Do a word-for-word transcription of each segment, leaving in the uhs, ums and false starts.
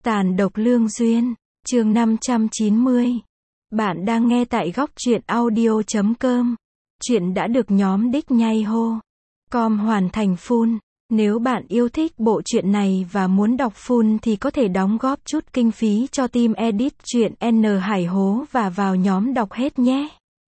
Tàn độc lương duyên, chương năm trăm chín mươi. Bạn đang nghe tại góc truyện audio chấm com. Chuyện đã được nhóm đích nhay hô com hoàn thành full. Nếu bạn yêu thích bộ truyện này và muốn đọc full thì có thể đóng góp chút kinh phí cho team edit truyện N Hải Hố và vào nhóm đọc hết nhé.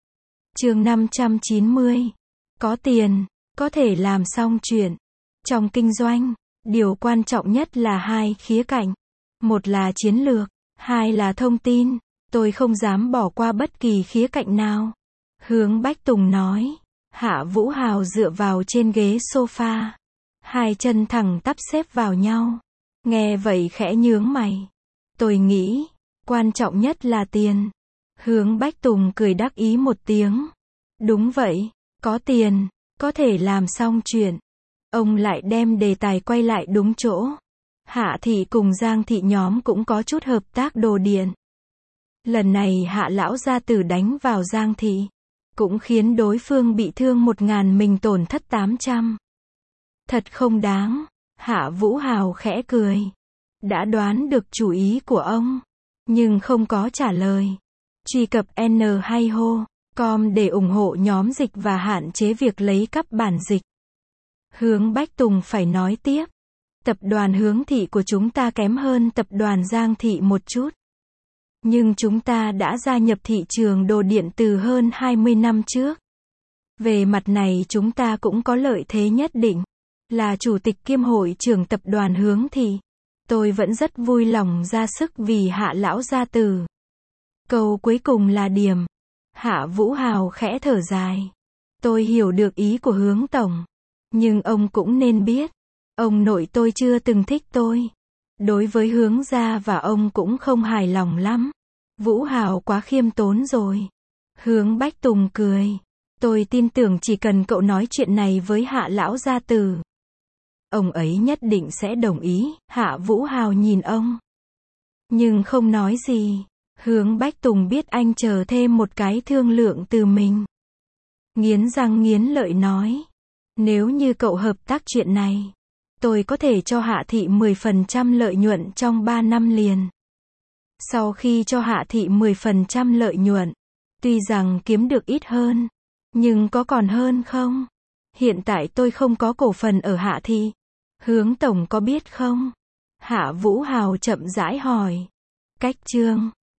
Chương năm trăm chín mươi. Có tiền, có thể làm xong chuyện. Trong kinh doanh, điều quan trọng nhất là hai khía cạnh. Một là chiến lược, hai là thông tin. Tôi không dám bỏ qua bất kỳ khía cạnh nào. Hướng Bách Tùng nói. Hạ Vũ Hào dựa vào trên ghế sofa. Hai chân thẳng tắp xếp vào nhau. Nghe vậy khẽ nhướng mày. Tôi nghĩ, quan trọng nhất là tiền. Hướng Bách Tùng cười đắc ý một tiếng. Đúng vậy, có tiền, có thể làm xong chuyện. Ông lại đem đề tài quay lại đúng chỗ. Hạ Thị cùng Giang Thị nhóm cũng có chút hợp tác đồ điện. Lần này Hạ lão gia tử đánh vào Giang Thị, cũng khiến đối phương bị thương một ngàn, mình tổn thất tám trăm. Thật không đáng. Hạ Vũ Hào khẽ cười. Đã đoán được chủ ý của ông, nhưng không có trả lời. Truy cập N hay hô com để ủng hộ nhóm dịch và hạn chế việc lấy cắp bản dịch. Hướng Bách Tùng phải nói tiếp. Tập đoàn Hướng Thị của chúng ta kém hơn tập đoàn Giang Thị một chút. Nhưng chúng ta đã gia nhập thị trường đồ điện từ hơn hai mươi năm trước. Về mặt này chúng ta cũng có lợi thế nhất định. Là chủ tịch kiêm hội trưởng tập đoàn Hướng Thị, tôi vẫn rất vui lòng ra sức vì Hạ lão gia tử. Câu cuối cùng là điểm. Hạ Vũ Hào khẽ thở dài. Tôi hiểu được ý của Hướng tổng. Nhưng ông cũng nên biết, ông nội tôi chưa từng thích tôi. Đối với Hướng gia và ông cũng không hài lòng lắm. Vũ Hào quá khiêm tốn rồi. Hướng Bách Tùng cười. Tôi tin tưởng chỉ cần cậu nói chuyện này với Hạ lão gia tử, ông ấy nhất định sẽ đồng ý. Hạ Vũ Hào nhìn ông, nhưng không nói gì. Hướng Bách Tùng biết anh chờ thêm một cái thương lượng từ mình. Nghiến răng nghiến lợi nói. Nếu như cậu hợp tác chuyện này, tôi có thể cho Hạ Thị mười phần trăm lợi nhuận trong ba năm liền. Sau khi cho Hạ Thị mười phần trăm lợi nhuận, tuy rằng kiếm được ít hơn, nhưng có còn hơn không? Hiện tại tôi không có cổ phần ở Hạ Thị. Hướng tổng có biết không? Hạ Vũ Hào chậm rãi hỏi. Cách chương